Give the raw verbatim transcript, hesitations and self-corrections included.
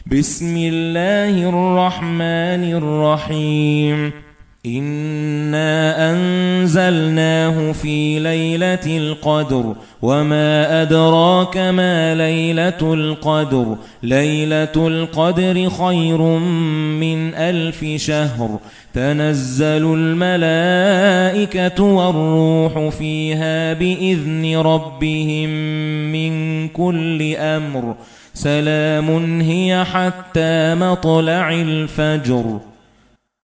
بسم الله الرحمن الرحيم إنا أنزلناه في ليلة القدر وما أدراك ما ليلة القدر ليلة القدر خير من ألف شهر تنزل الملائكة والروح فيها بإذن ربهم من كل أمر سلام هي حتى مطلع الفجر.